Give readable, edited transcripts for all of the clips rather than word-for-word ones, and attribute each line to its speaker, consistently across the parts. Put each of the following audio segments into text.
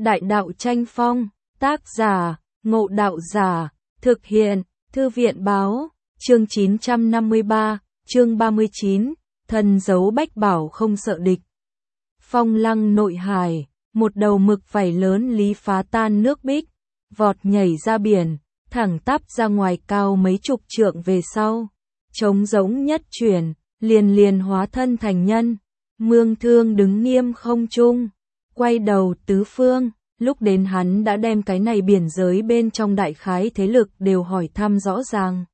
Speaker 1: Đại đạo tranh phong, tác giả, Ngộ Đạo Giả, thực hiện, Thư viện báo, chương 953, chương 39, thần dấu bách bảo không sợ địch. Phong lăng nội hải, một đầu mực vảy lớn lý phá tan nước bích, vọt nhảy ra biển, thẳng tắp ra ngoài cao mấy chục trượng về sau. Trống rỗng nhất chuyển, liền hóa thân thành nhân. Mương Thương đứng nghiêm không trung, quay đầu tứ phương, lúc đến hắn đã đem cái này biển giới bên trong đại khái thế lực đều hỏi thăm rõ ràng.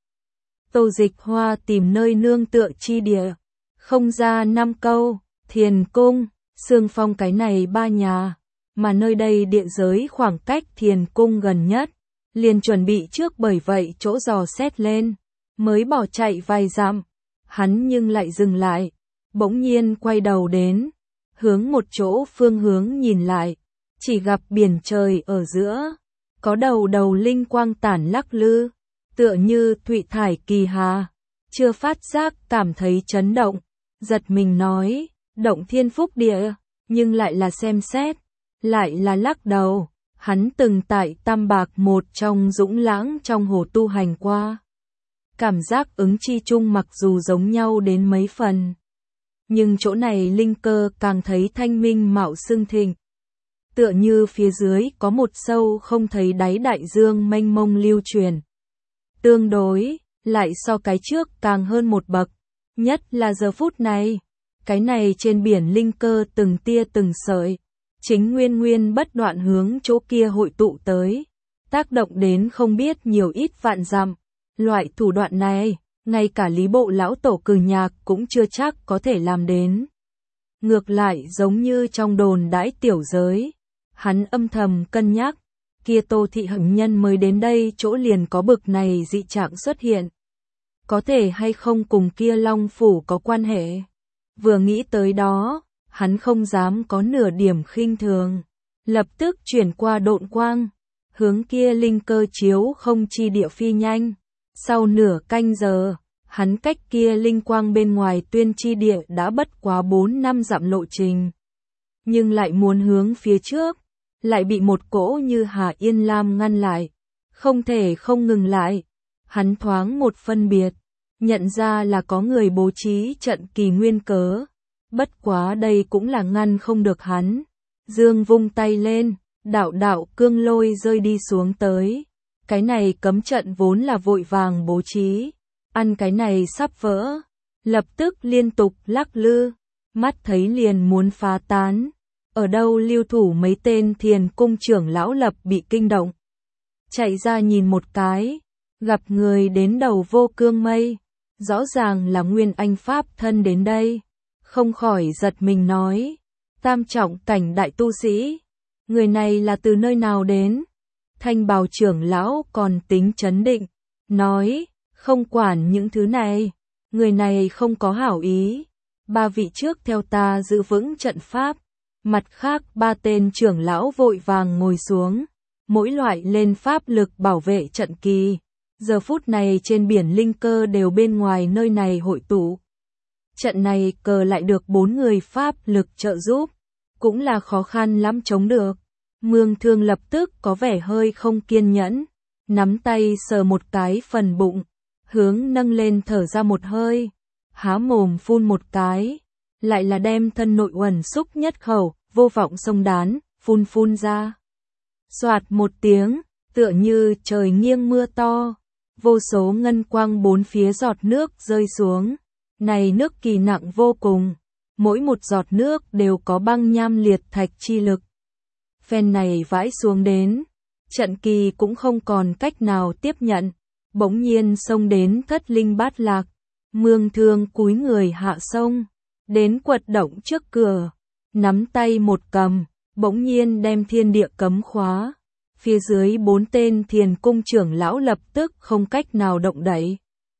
Speaker 1: Tô Dịch Hoa tìm nơi nương tựa chi địa, không ra 5 câu, Thiền Cung, Sương Phong cái này 3 nhà, mà nơi đây địa giới khoảng cách Thiền Cung gần nhất, liền chuẩn bị trước bởi vậy chỗ dò xét lên, mới bỏ chạy vài dặm, hắn nhưng lại dừng lại, bỗng nhiên quay đầu đến, hướng một chỗ phương hướng nhìn lại, chỉ gặp biển trời ở giữa, có đầu linh quang tản lắc lư, tựa như thụy thải kỳ hà, chưa phát giác cảm thấy chấn động, giật mình nói, động thiên phúc địa, nhưng lại là xem xét, lại là lắc đầu, hắn từng tại Tam Bạc một trong dũng lãng trong hồ tu hành qua. Cảm giác ứng chi chung mặc dù giống nhau đến mấy phần, nhưng chỗ này linh cơ càng thấy thanh minh mạo xưng thịnh. Tựa như phía dưới có một sâu không thấy đáy đại dương mênh mông lưu truyền. Tương đối, lại so cái trước càng hơn một bậc, nhất là giờ phút này, cái này trên biển linh cơ từng tia từng sợi, chính nguyên bất đoạn hướng chỗ kia hội tụ tới, tác động đến không biết nhiều ít vạn dặm. Loại thủ đoạn này, ngay cả Lý Bộ lão tổ Cử Nhạc cũng chưa chắc có thể làm đến. Ngược lại giống như trong đồn đãi tiểu giới, hắn âm thầm cân nhắc, kia Tô thị hận nhân mới đến đây chỗ liền có bực này dị trạng xuất hiện. Có thể hay không cùng kia Long Phủ có quan hệ? Vừa nghĩ tới đó, hắn không dám có nửa điểm khinh thường, lập tức chuyển qua độn quang, hướng kia linh cơ chiếu không chi địa phi nhanh. Sau nửa canh giờ, hắn cách kia linh quang bên ngoài tuyên chi địa đã bất quá 4-5 dặm lộ trình. Nhưng lại muốn hướng phía trước, lại bị một cỗ như Hà Yên Lam ngăn lại. Không thể không ngừng lại. Hắn thoáng một phân biệt, nhận ra là có người bố trí trận kỳ nguyên cớ. Bất quá đây cũng là ngăn không được hắn. Dương vung tay lên, đạo cương lôi rơi đi xuống tới. Cái này cấm trận vốn là vội vàng bố trí, ăn cái này sắp vỡ, lập tức liên tục lắc lư, mắt thấy liền muốn phá tán. Ở đâu lưu thủ mấy tên Thiền Cung trưởng lão lập bị kinh động. Chạy ra nhìn một cái, gặp người đến đầu vô cương mây, rõ ràng là Nguyên Anh Pháp thân đến đây, không khỏi giật mình nói, tam trọng cảnh đại tu sĩ, người này là từ nơi nào đến? Thanh bào trưởng lão còn tính trấn định, nói, không quản những thứ này, người này không có hảo ý, 3 vị trước theo ta giữ vững trận pháp, mặt khác 3 tên trưởng lão vội vàng ngồi xuống, mỗi loại lên pháp lực bảo vệ trận kỳ, giờ phút này trên biển linh cơ đều bên ngoài nơi này hội tụ. Trận này cờ lại được 4 người pháp lực trợ giúp, cũng là khó khăn lắm chống được. Mương Thương lập tức có vẻ hơi không kiên nhẫn, nắm tay sờ một cái phần bụng, hướng nâng lên thở ra một hơi, há mồm phun một cái, lại là đem thân nội uẩn xúc nhất khẩu, vô vọng sông đán, phun ra. Soạt một tiếng, tựa như trời nghiêng mưa to, vô số ngân quang bốn phía giọt nước rơi xuống, này nước kỳ nặng vô cùng, mỗi một giọt nước đều có băng nham liệt thạch chi lực. Phen này vãi xuống đến, trận kỳ cũng không còn cách nào tiếp nhận, bỗng nhiên xông đến thất linh bát lạc, Mương Thương cúi người hạ sông, đến quật động trước cửa, nắm tay một cầm, bỗng nhiên đem thiên địa cấm khóa, phía dưới 4 tên Thiền Cung trưởng lão lập tức không cách nào động đậy.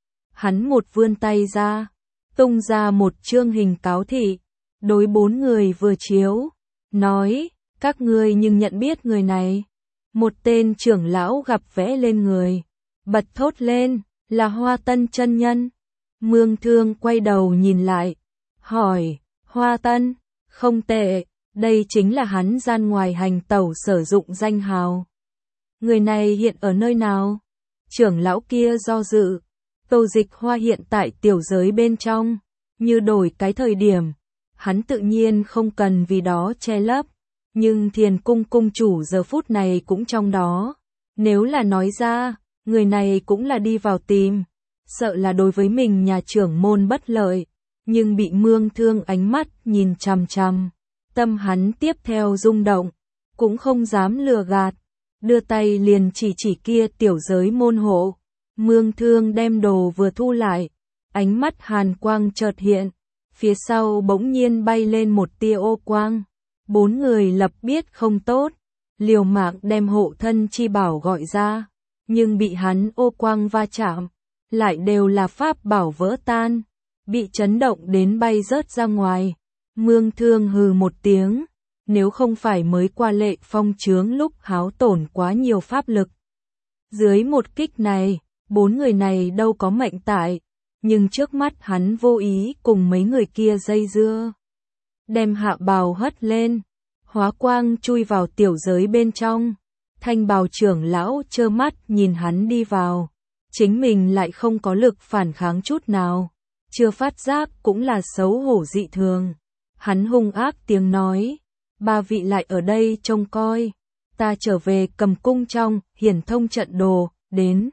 Speaker 1: Hắn một vươn tay ra, tung ra một chương hình cáo thị, đối 4 người vừa chiếu, nói, các ngươi nhưng nhận biết người này. Một tên trưởng lão gặp vẽ lên người, bật thốt lên, là Hoa Tân chân nhân. Mương Thương quay đầu nhìn lại, hỏi, Hoa Tân, không tệ, Đây chính là hắn gian ngoài hành tẩu sử dụng danh hào. Người này hiện ở nơi nào? Trưởng lão kia do dự. Tô Dịch Hoa hiện tại tiểu giới bên trong, như đổi cái thời điểm, hắn tự nhiên không cần vì đó che lấp, nhưng Thiền Cung cung chủ giờ phút này cũng trong đó. Nếu là nói ra, người này cũng là đi vào tìm, sợ là đối với mình nhà trưởng môn bất lợi, nhưng bị Mương Thương ánh mắt nhìn chằm chằm, tâm hắn tiếp theo rung động, cũng không dám lừa gạt, đưa tay liền chỉ kia tiểu giới môn hộ. Mương Thương đem đồ vừa thu lại, ánh mắt hàn quang chợt hiện, phía sau bỗng nhiên bay lên một tia ô quang. 4 người lập biết không tốt, liều mạng đem hộ thân chi bảo gọi ra, nhưng bị hắn ô quang va chạm, lại đều là pháp bảo vỡ tan, bị chấn động đến bay rớt ra ngoài. Mương Thương hừ một tiếng, nếu không phải mới qua lệ phong chướng lúc háo tổn quá nhiều pháp lực. Dưới một kích này, 4 người này đâu có mệnh tại, nhưng trước mắt hắn vô ý cùng mấy người kia dây dưa. Đem hạ bào hất lên, hóa quang chui vào tiểu giới bên trong. Thanh bào trưởng lão trơ mắt nhìn hắn đi vào, chính mình lại không có lực phản kháng chút nào, chưa phát giác cũng là xấu hổ dị thường. Hắn hung ác tiếng nói, 3 vị lại ở đây trông coi, ta trở về cầm cung trong, hiển thông trận đồ, đến.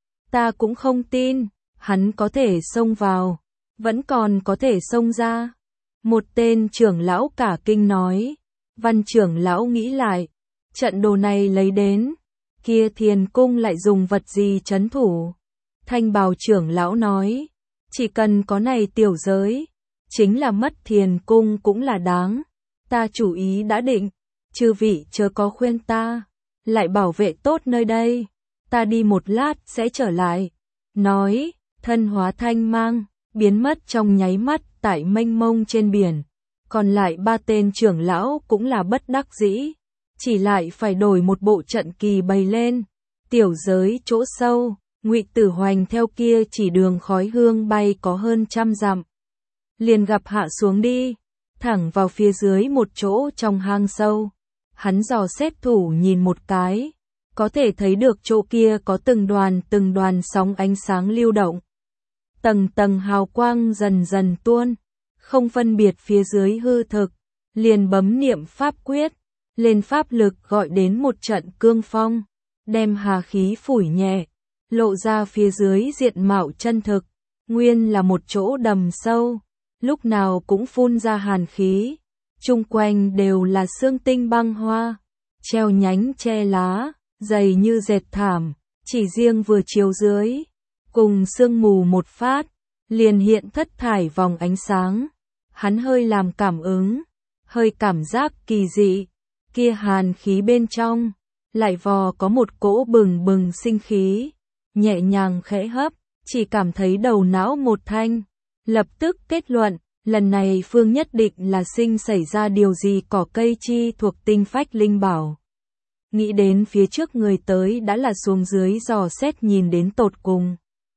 Speaker 1: Ta cũng không tin, hắn có thể xông vào, vẫn còn có thể xông ra. Một tên trưởng lão cả kinh nói, Văn trưởng lão nghĩ lại, trận đồ này lấy đến, kia Thiền Cung lại dùng vật gì trấn thủ. Thanh bào trưởng lão nói, chỉ cần có này tiểu giới, chính là mất Thiền Cung cũng là đáng. Ta chủ ý đã định, chư vị chớ có khuyên ta, lại bảo vệ tốt nơi đây, ta đi một lát sẽ trở lại. Nói, thân hóa thanh mang, biến mất trong nháy mắt tại mênh mông trên biển. Còn lại 3 tên trưởng lão cũng là bất đắc dĩ, chỉ lại phải đổi một bộ trận kỳ bày lên. Tiểu giới chỗ sâu, Ngụy Tử Hoành theo kia chỉ đường khói hương bay có hơn 100 dặm. Liền gặp hạ xuống đi, thẳng vào phía dưới một chỗ trong hang sâu. Hắn dò xét thủ nhìn một cái, có thể thấy được chỗ kia có từng đoàn sóng ánh sáng lưu động. Tầng tầng hào quang dần dần tuôn, không phân biệt phía dưới hư thực, liền bấm niệm pháp quyết, lên pháp lực gọi đến một trận cương phong, đem hà khí phủi nhẹ, lộ ra phía dưới diện mạo chân thực, nguyên là một chỗ đầm sâu, lúc nào cũng phun ra hàn khí, chung quanh đều là xương tinh băng hoa, treo nhánh che lá, dày như dệt thảm, chỉ riêng vừa chiếu dưới, cùng sương mù một phát, liền hiện thất thải vòng ánh sáng. Hắn hơi làm cảm ứng, hơi cảm giác kỳ dị, kia hàn khí bên trong, lại vò có một cỗ bừng bừng sinh khí, nhẹ nhàng khẽ hấp, chỉ cảm thấy đầu não một thanh, lập tức kết luận, lần này Phương nhất định là xảy ra điều gì cỏ cây chi thuộc tinh phách linh bảo. Nghĩ đến phía trước người tới đã là xuống dưới dò xét nhìn đến tột cùng.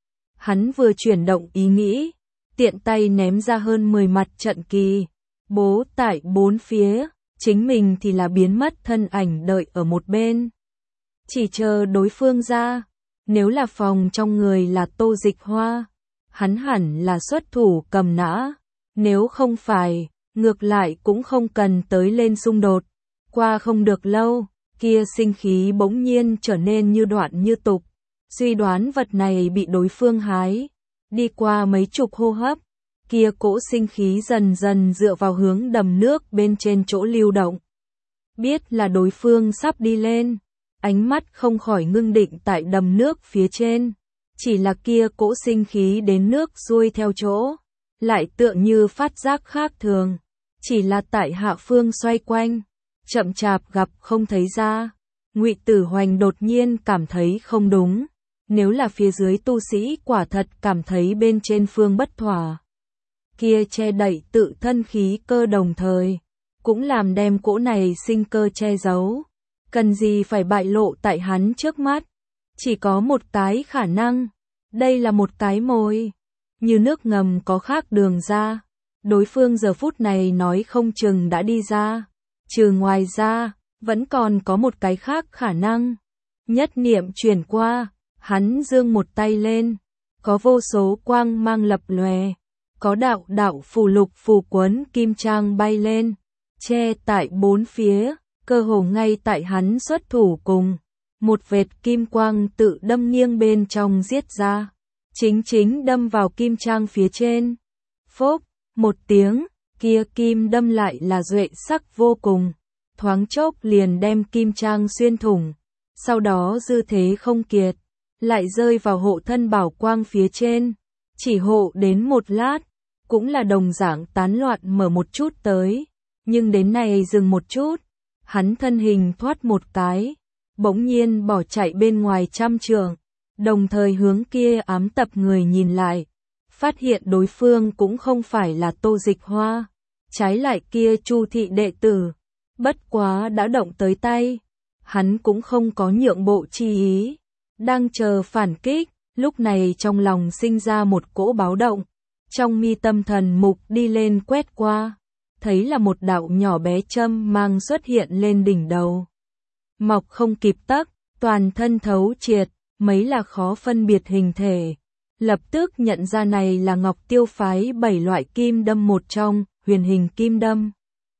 Speaker 1: Hắn vừa chuyển động ý nghĩ, tiện tay ném ra hơn 10 mặt trận kỳ, bố tại 4 phía, chính mình thì là biến mất thân ảnh đợi ở một bên. Chỉ chờ đối phương ra, nếu là phòng trong người là Tô Dịch Hoa, hắn hẳn là xuất thủ cầm nã, nếu không phải, ngược lại cũng không cần tới lên xung đột. Qua không được lâu, kia sinh khí bỗng nhiên trở nên như đoạn như tục, suy đoán vật này bị đối phương hái. Đi qua mấy chục hô hấp, kia cỗ sinh khí dần dần dựa vào hướng đầm nước bên trên chỗ lưu động. Biết là đối phương sắp đi lên, ánh mắt không khỏi ngưng định tại đầm nước phía trên. Chỉ là kia cỗ sinh khí đến nước xuôi theo chỗ, lại tựa như phát giác khác thường. Chỉ là tại hạ phương xoay quanh, chậm chạp gặp không thấy ra. Ngụy Tử Hoành đột nhiên cảm thấy không đúng. Nếu là phía dưới tu sĩ quả thật cảm thấy bên trên phương bất thỏa, kia che đậy tự thân khí cơ đồng thời, cũng làm đem cỗ này sinh cơ che giấu. Cần gì phải bại lộ tại hắn trước mắt? Chỉ có một cái khả năng, đây là một cái mồi, như nước ngầm có khác đường ra. Đối phương giờ phút này nói không chừng đã đi ra, Trừ ngoài ra, vẫn còn có một cái khác khả năng. Nhất niệm chuyển qua, hắn giương một tay lên, có vô số quang mang lập lòe, có đạo đạo phù lục phù quấn kim trang bay lên, che tại bốn phía, cơ hồ ngay tại hắn xuất thủ cùng. Một vệt kim quang tự đâm nghiêng bên trong giết ra, chính đâm vào kim trang phía trên. Phốc, một tiếng, kia kim đâm lại là duệ sắc vô cùng, thoáng chốc liền đem kim trang xuyên thủng, sau đó dư thế không kiệt, lại rơi vào hộ thân bảo quang phía trên, chỉ hộ đến một lát, cũng là đồng dạng tán loạn mở một chút tới, nhưng đến này dừng một chút, hắn thân hình thoát một cái, bỗng nhiên bỏ chạy bên ngoài trăm trượng, đồng thời hướng kia ám tập người nhìn lại, phát hiện đối phương cũng không phải là Tô Dịch Hoa, trái lại kia Chu thị đệ tử, bất quá đã động tới tay, hắn cũng không có nhượng bộ chi ý, đang chờ phản kích, lúc này trong lòng sinh ra một cỗ báo động, trong mi tâm thần mục đi lên quét qua, thấy là một đạo nhỏ bé châm mang xuất hiện lên đỉnh đầu. Mọc không kịp tấc, toàn thân thấu triệt, mấy là khó phân biệt hình thể. Lập tức nhận ra này là Ngọc Tiêu phái 7 loại kim đâm một trong, huyền hình kim đâm.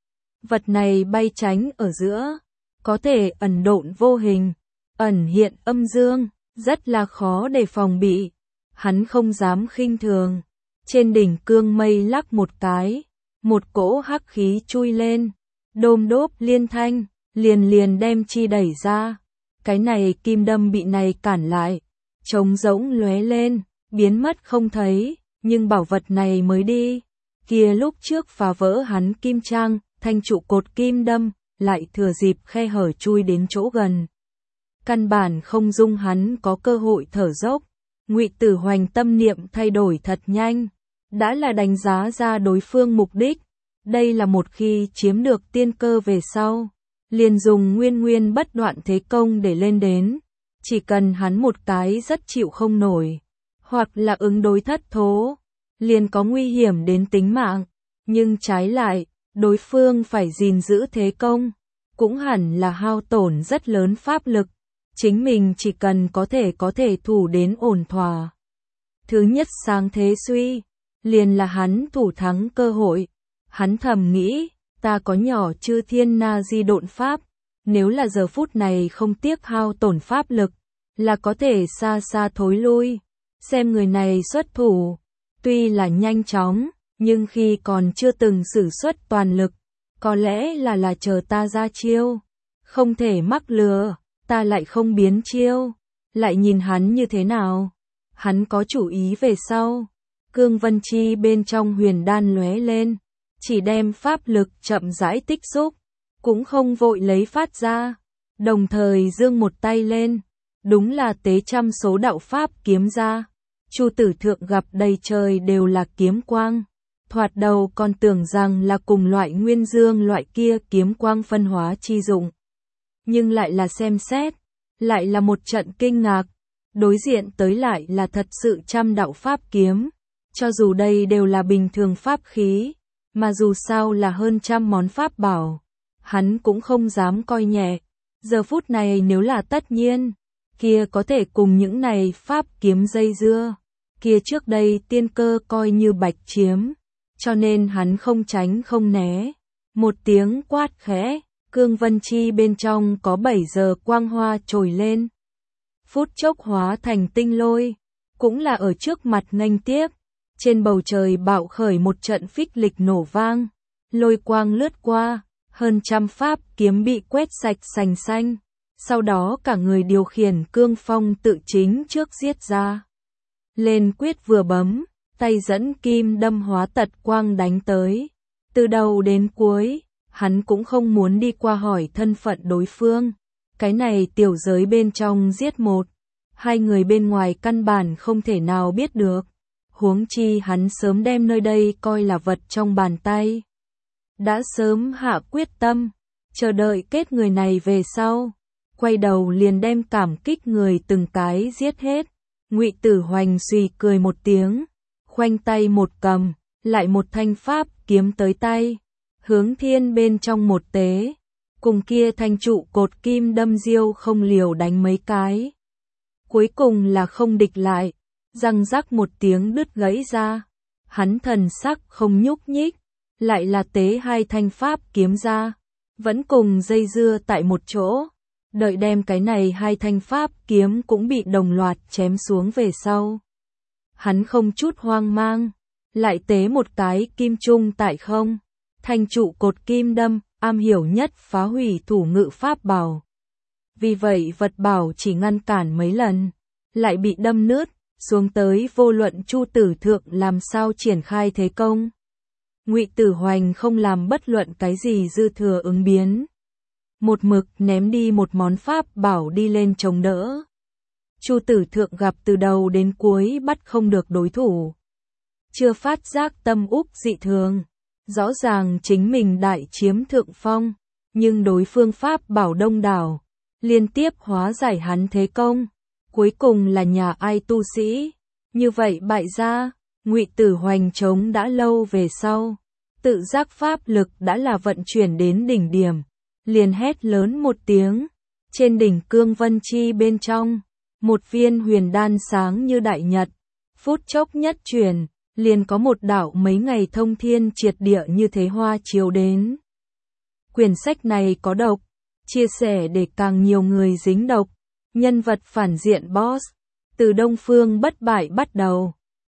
Speaker 1: Vật này bay tránh ở giữa, có thể ẩn độn vô hình, ẩn hiện âm dương, rất là khó để phòng bị. Hắn không dám khinh thường. Trên đỉnh cương mây lắc một cái, một cỗ hắc khí chui lên, đôm đốp liên thanh, liền đem chi đẩy ra. Cái này kim đâm bị này cản lại, trống rỗng lóe lên, biến mất không thấy, nhưng bảo vật này mới đi. Kia lúc trước phá vỡ hắn kim trang, thanh trụ cột kim đâm, lại thừa dịp khe hở chui đến chỗ gần. Căn bản không dung hắn có cơ hội thở dốc. Ngụy Tử Hoành tâm niệm thay đổi thật nhanh, đã là đánh giá ra đối phương mục đích. Đây là một khi chiếm được tiên cơ về sau, liền dùng nguyên bất đoạn thế công để lên đến. Chỉ cần hắn một cái rất chịu không nổi, hoặc là ứng đối thất thố, liền có nguy hiểm đến tính mạng. Nhưng trái lại, đối phương phải gìn giữ thế công, cũng hẳn là hao tổn rất lớn pháp lực. Chính mình chỉ cần có thể thủ đến ổn thỏa. Thứ nhất sáng thế suy, liền là hắn thủ thắng cơ hội. Hắn thầm nghĩ, ta có nhỏ chư thiên na di độn pháp, nếu là giờ phút này không tiếc hao tổn pháp lực, là có thể xa xa thối lui. Xem người này xuất thủ, tuy là nhanh chóng, nhưng khi còn chưa từng sử xuất toàn lực, có lẽ là chờ ta ra chiêu, không thể mắc lừa. Ta lại không biến chiêu, lại nhìn hắn như thế nào. Hắn có chủ ý về sau. Cương Vân Chi bên trong huyền đan lóe lên, chỉ đem pháp lực chậm rãi tích xúc, cũng không vội lấy phát ra. Đồng thời giương một tay lên, đúng là tế trăm số đạo pháp kiếm ra. Chu Tử Thượng gặp đầy trời đều là kiếm quang. Thoạt đầu còn tưởng rằng là cùng loại nguyên dương loại kia kiếm quang phân hóa chi dụng. Nhưng lại là xem xét, lại là một trận kinh ngạc, đối diện tới lại là thật sự trăm đạo pháp kiếm, cho dù đây đều là bình thường pháp khí, mà dù sao là hơn trăm món pháp bảo, hắn cũng không dám coi nhẹ, giờ phút này nếu là tất nhiên, kia có thể cùng những này pháp kiếm dây dưa, kia trước đây tiên cơ coi như bạch chiếm, cho nên hắn không tránh không né, một tiếng quát khẽ. Cương Vân Chi bên trong có 7 giờ quang hoa trồi lên. Phút chốc hóa thành tinh lôi, cũng là ở trước mặt nghênh tiếp. Trên bầu trời bạo khởi một trận phích lịch nổ vang, lôi quang lướt qua, hơn trăm pháp kiếm bị quét sạch sành xanh. Sau đó cả người điều khiển cương phong tự chính trước giết ra. Lên quyết vừa bấm, tay dẫn kim đâm hóa tật quang đánh tới. Từ đầu đến cuối, hắn cũng không muốn đi qua hỏi thân phận đối phương. Cái này tiểu giới bên trong giết một, hai người bên ngoài căn bản không thể nào biết được. Huống chi hắn sớm đem nơi đây coi là vật trong bàn tay. Đã sớm hạ quyết tâm, chờ đợi kết người này về sau. Quay đầu liền đem cảm kích người từng cái giết hết. Ngụy Tử Hoành suy cười một tiếng, khoanh tay một cầm, lại một thanh pháp kiếm tới tay. Hướng thiên bên trong một tế, cùng kia thanh trụ cột kim đâm diêu không liều đánh mấy cái. Cuối cùng là không địch lại, răng rắc một tiếng đứt gãy ra. Hắn thần sắc không nhúc nhích, lại là tế hai thanh pháp kiếm ra, vẫn cùng dây dưa tại một chỗ, đợi đem cái này hai thanh pháp kiếm cũng bị đồng loạt chém xuống về sau. Hắn không chút hoang mang, lại tế một cái kim trung tại không, thanh trụ cột kim đâm, am hiểu nhất phá hủy thủ ngự pháp bảo. Vì vậy vật bảo chỉ ngăn cản mấy lần, lại bị đâm nứt, xuống tới vô luận Chu Tử Thượng làm sao triển khai thế công. Ngụy Tử Hoành không làm bất luận cái gì dư thừa ứng biến. Một mực ném đi một món pháp bảo đi lên chống đỡ. Chu Tử Thượng gặp từ đầu đến cuối bắt không được đối thủ. Chưa phát giác tâm úc dị thường. Rõ ràng chính mình đại chiếm thượng phong, nhưng đối phương pháp bảo đông đảo, liên tiếp hóa giải hắn thế công. Cuối cùng là nhà ai tu sĩ. Như vậy bại gia, Ngụy Tử Hoành chống đã lâu về sau. Tự giác pháp lực đã là vận chuyển đến đỉnh điểm. Liền hét lớn một tiếng. Trên đỉnh cương vân chi bên trong, một viên huyền đan sáng như đại nhật. Phút chốc nhất chuyển, liền có một đạo mấy ngày thông thiên triệt địa như thế hoa chiếu đến. Quyển sách này có độc. Chia sẻ để càng nhiều người dính độc. Nhân vật phản diện boss, từ Đông Phương bất bại bắt đầu.